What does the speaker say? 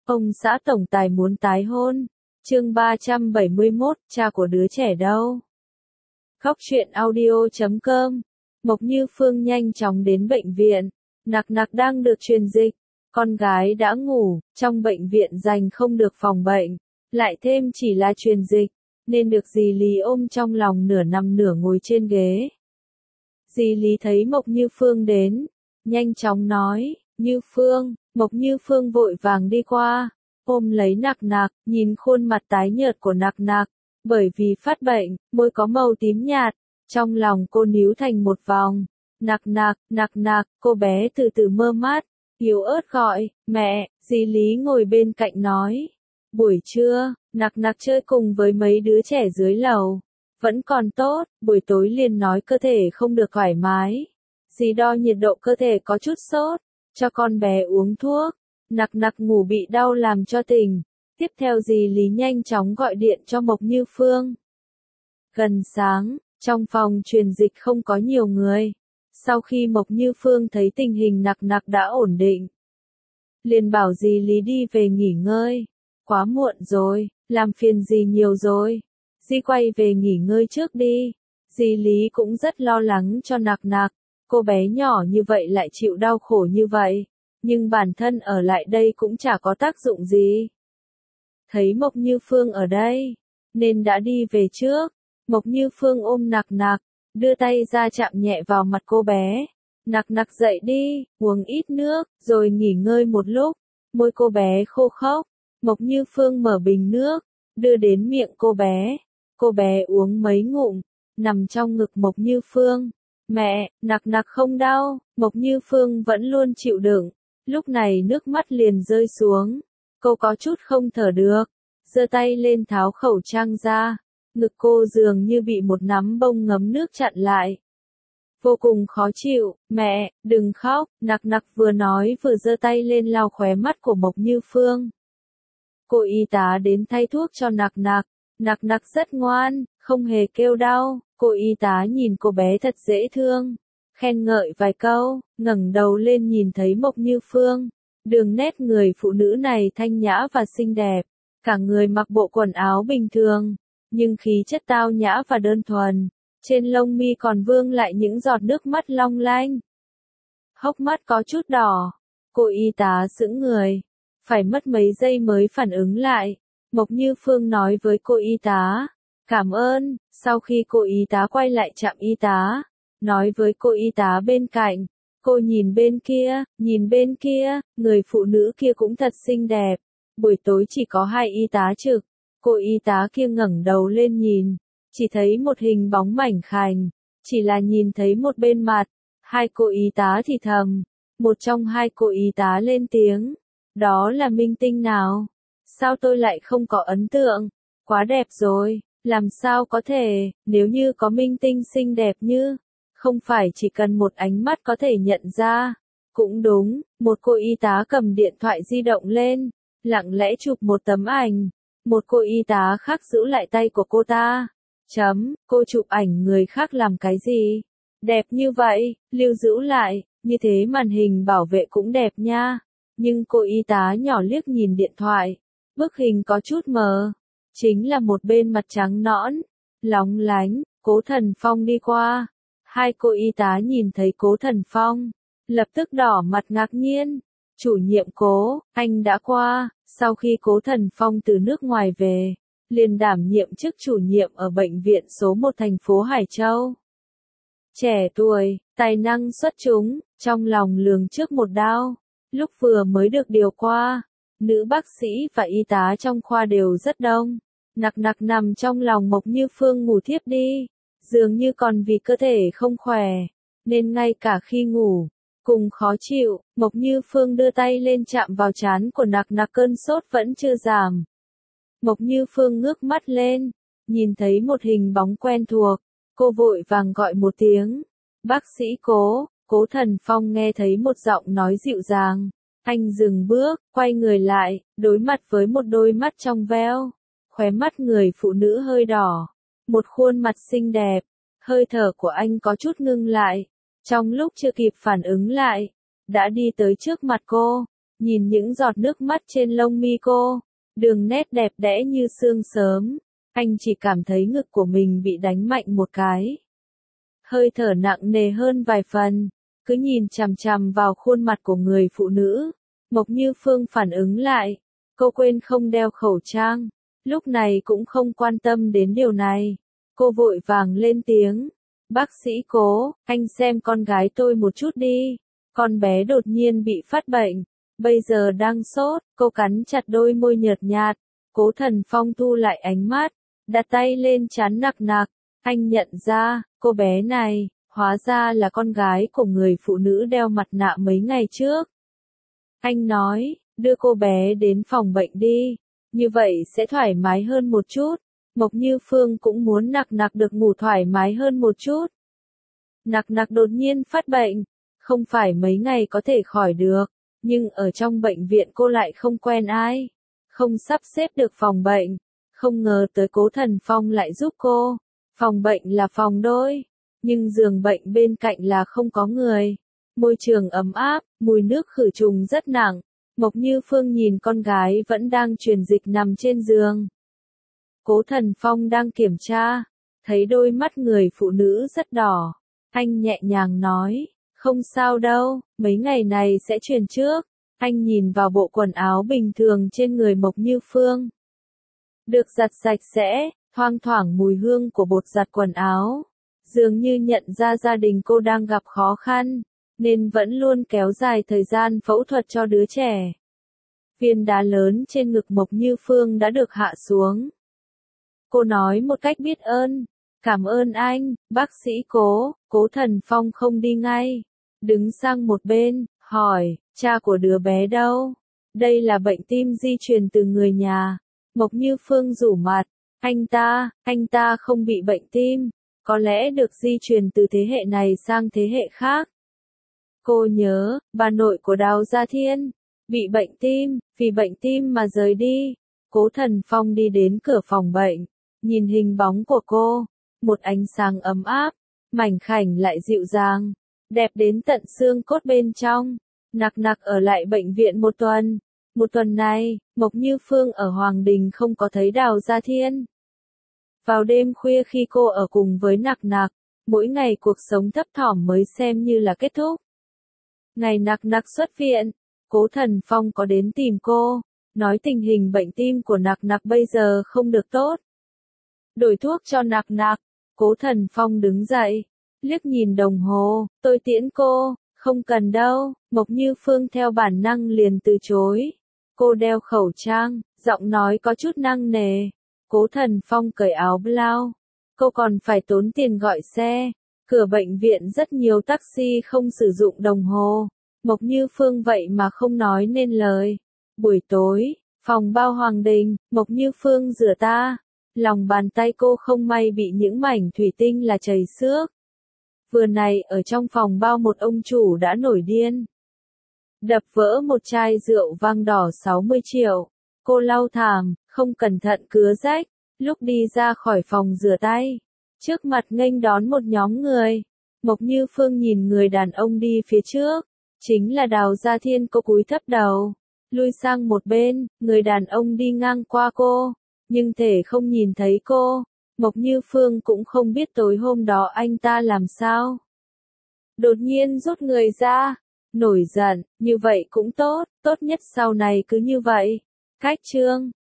Ông xã tổng tài muốn tái hôn. Chương 371, cha của đứa trẻ đâu? Khóc chuyện audio.com. Mộc Như Phương nhanh chóng đến bệnh viện. Nặc nặc đang được truyền dịch. Con gái đã ngủ, trong bệnh viện dành không được phòng bệnh. Lại thêm chỉ là truyền dịch, nên được dì Lý ôm trong lòng nửa nằm nửa ngồi trên ghế. Dì Lý thấy Mộc Như Phương đến, nhanh chóng nói, Như Phương. Mộc Như Phương vội vàng đi qua, ôm lấy nặc nặc, nhìn khuôn mặt tái nhợt của nặc nặc, bởi vì phát bệnh, môi có màu tím nhạt, trong lòng cô níu thành một vòng. Nặc nặc, cô bé từ từ mơ mắt, yếu ớt gọi, mẹ. Dì Lý ngồi bên cạnh nói, buổi trưa, nặc nặc chơi cùng với mấy đứa trẻ dưới lầu, vẫn còn tốt, buổi tối liền nói cơ thể không được thoải mái. Dì đo nhiệt độ cơ thể có chút sốt, cho con bé uống thuốc. Nặc nặc ngủ bị đau làm cho tỉnh. Tiếp theo dì Lý nhanh chóng gọi điện cho Mộc Như Phương. Gần sáng, trong phòng truyền dịch không có nhiều người. Sau khi Mộc Như Phương thấy tình hình nặc nặc đã ổn định, liền bảo dì Lý đi về nghỉ ngơi. Quá muộn rồi, làm phiền dì nhiều rồi. Dì quay về nghỉ ngơi trước đi. Dì Lý cũng rất lo lắng cho nặc nặc. Cô bé nhỏ như vậy lại chịu đau khổ như vậy, nhưng bản thân ở lại đây cũng chả có tác dụng gì. Thấy Mộc Như Phương ở đây, nên đã đi về trước. Mộc Như Phương ôm nặc nặc, đưa tay ra chạm nhẹ vào mặt cô bé. Nặc nặc dậy đi, uống ít nước, rồi nghỉ ngơi một lúc. Môi cô bé khô khốc. Mộc Như Phương mở bình nước, đưa đến miệng cô bé. Cô bé uống mấy ngụm, nằm trong ngực Mộc Như Phương. Mẹ, nặc nặc không đau. Mộc Như Phương vẫn luôn chịu đựng. Lúc này nước mắt liền rơi xuống. Cô có chút không thở được. Giơ tay lên tháo khẩu trang ra. Ngực cô dường như bị một nắm bông ngấm nước chặn lại. Vô cùng khó chịu. Mẹ, đừng khóc. Nặc nặc vừa nói vừa giơ tay lên lau khóe mắt của Mộc Như Phương. Cô y tá đến thay thuốc cho nặc nặc. Nặc nặc rất ngoan, không hề kêu đau. Cô y tá nhìn cô bé thật dễ thương, khen ngợi vài câu, ngẩng đầu lên nhìn thấy Mộc Như Phương. Đường nét người phụ nữ này thanh nhã và xinh đẹp, cả người mặc bộ quần áo bình thường, nhưng khí chất tao nhã và đơn thuần. Trên lông mi còn vương lại những giọt nước mắt long lanh. Hốc mắt có chút đỏ. Cô y tá sững người, phải mất mấy giây mới phản ứng lại. Mộc Như Phương nói với cô y tá, cảm ơn. Sau khi cô y tá quay lại trạm y tá, nói với cô y tá bên cạnh, cô nhìn bên kia, người phụ nữ kia cũng thật xinh đẹp. Buổi tối chỉ có 2 y tá trực. Cô y tá kia ngẩng đầu lên nhìn, chỉ thấy một hình bóng mảnh khảnh, chỉ là nhìn thấy một bên mặt. 2 cô y tá thì thầm, một trong 2 cô y tá lên tiếng, đó là minh tinh nào? Sao tôi lại không có ấn tượng? Quá đẹp rồi. Làm sao có thể, nếu như có minh tinh xinh đẹp như, không phải chỉ cần một ánh mắt có thể nhận ra. Cũng đúng, một cô y tá cầm điện thoại di động lên, lặng lẽ chụp một tấm ảnh. Một cô y tá khác giữ lại tay của cô ta. Cô chụp ảnh người khác làm cái gì? Đẹp như vậy, lưu giữ lại, như thế màn hình bảo vệ cũng đẹp nha. Nhưng cô y tá nhỏ liếc nhìn điện thoại, bức hình có chút mờ. Chính là một bên mặt trắng nõn, lóng lánh. Cố Thần Phong đi qua. 2 cô y tá nhìn thấy Cố Thần Phong, lập tức đỏ mặt ngạc nhiên. Chủ nhiệm Cố, anh đã qua. Sau khi Cố Thần Phong từ nước ngoài về, liền đảm nhiệm chức chủ nhiệm ở bệnh viện số 1 thành phố Hải Châu. Trẻ tuổi, tài năng xuất chúng, trong lòng lường trước một đao. Lúc vừa mới được điều qua, nữ bác sĩ và y tá trong khoa đều rất đông. Nặc nặc nằm trong lòng Mộc Như Phương ngủ thiếp đi, dường như còn vì cơ thể không khỏe, nên ngay cả khi ngủ, cùng khó chịu. Mộc Như Phương đưa tay lên chạm vào trán của nặc nặc, cơn sốt vẫn chưa giảm. Mộc Như Phương ngước mắt lên, nhìn thấy một hình bóng quen thuộc, cô vội vàng gọi một tiếng, bác sĩ Cố. Cố Thần Phong nghe thấy một giọng nói dịu dàng, anh dừng bước, quay người lại, đối mặt với một đôi mắt trong veo. Khóe mắt người phụ nữ hơi đỏ, một khuôn mặt xinh đẹp, hơi thở của anh có chút ngưng lại. Trong lúc chưa kịp phản ứng lại, đã đi tới trước mặt cô, Nhìn những giọt nước mắt trên lông mi cô, đường nét đẹp đẽ như sương sớm, anh chỉ cảm thấy ngực của mình bị đánh mạnh một cái. Hơi thở nặng nề hơn vài phần, cứ nhìn chằm chằm vào khuôn mặt của người phụ nữ. Mộc Như Phương phản ứng lại, cô quên không đeo khẩu trang, lúc này cũng không quan tâm đến điều này. Cô vội vàng lên tiếng, bác sĩ Cố, anh xem con gái tôi một chút đi, con bé đột nhiên bị phát bệnh, bây giờ đang sốt. Cô cắn chặt đôi môi nhợt nhạt. Cố Thần Phong thu lại ánh mắt, đặt tay lên trán nặc nặc, anh nhận ra, cô bé này, hóa ra là con gái của người phụ nữ đeo mặt nạ mấy ngày trước. Anh nói, đưa cô bé đến phòng bệnh đi, như vậy sẽ thoải mái hơn một chút. Mộc Như Phương cũng muốn nặc nặc được ngủ thoải mái hơn một chút. Nặc nặc đột nhiên phát bệnh, không phải mấy ngày có thể khỏi được, nhưng ở trong bệnh viện cô lại không quen ai, không sắp xếp được phòng bệnh, không ngờ tới Cố Thần Phong lại giúp cô. Phòng bệnh là phòng đôi, nhưng giường bệnh bên cạnh là không có người. Môi trường ấm áp, mùi nước khử trùng rất nặng. Mộc Như Phương nhìn con gái vẫn đang truyền dịch nằm trên giường. Cố Thần Phong đang kiểm tra, thấy đôi mắt người phụ nữ rất đỏ. Anh nhẹ nhàng nói, không sao đâu, mấy ngày này sẽ truyền trước. Anh nhìn vào bộ quần áo bình thường trên người Mộc Như Phương. Được giặt sạch sẽ, thoang thoảng mùi hương của bột giặt quần áo. Dường như nhận ra gia đình cô đang gặp khó khăn, nên vẫn luôn kéo dài thời gian phẫu thuật cho đứa trẻ. Viên đá lớn trên ngực Mộc Như Phương đã được hạ xuống. Cô nói một cách biết ơn, cảm ơn anh, bác sĩ Cố. Cố Thần Phong không đi ngay, đứng sang một bên, hỏi, cha của đứa bé đâu? Đây là bệnh tim di truyền từ người nhà. Mộc Như Phương rủ mặt, anh ta không bị bệnh tim, có lẽ được di truyền từ thế hệ này sang thế hệ khác. Cô nhớ, bà nội của Đào Gia Thiên, bị bệnh tim, vì bệnh tim mà rời đi. Cố Thần Phong đi đến cửa phòng bệnh, nhìn hình bóng của cô, một ánh sáng ấm áp, mảnh khảnh lại dịu dàng, đẹp đến tận xương cốt bên trong. Nặc nặc ở lại bệnh viện một tuần. Một tuần này, Mộc Như Phương ở Hoàng Đình không có thấy Đào Gia Thiên. Vào đêm khuya khi cô ở cùng với nặc nặc, mỗi ngày cuộc sống thấp thỏm mới xem như là kết thúc. Ngày nặc nặc xuất viện, Cố Thần Phong có đến tìm cô, nói tình hình bệnh tim của nặc nặc bây giờ không được tốt. Đổi thuốc cho nặc nặc. Cố Thần Phong đứng dậy, liếc nhìn đồng hồ, tôi tiễn cô, không cần đâu. Mộc Như Phương theo bản năng liền từ chối. Cô đeo khẩu trang, giọng nói có chút nặng nề. Cố Thần Phong cởi áo blau. Cô còn phải tốn tiền gọi xe. Cửa bệnh viện rất nhiều taxi không sử dụng đồng hồ. Mộc Như Phương vậy mà không nói nên lời. Buổi tối, phòng bao Hoàng Đình, Mộc Như Phương rửa ta. Lòng bàn tay cô không may bị những mảnh thủy tinh là chảy xước. Vừa này ở trong phòng bao một ông chủ đã nổi điên. Đập vỡ một chai rượu vang đỏ 60 triệu. Cô lau thảm, không cẩn thận cứa rách. Lúc đi ra khỏi phòng rửa tay, trước mặt nghênh đón một nhóm người. Mộc Như Phương nhìn người đàn ông đi phía trước, chính là Đào Gia Thiên. Cô cúi thấp đầu, lui sang một bên. Người đàn ông đi ngang qua cô, nhưng thể không nhìn thấy cô. Mộc Như Phương cũng không biết tối hôm đó anh ta làm sao. Đột nhiên rút người ra, nổi giận, như vậy cũng tốt, tốt nhất sau này cứ như vậy. Cách chương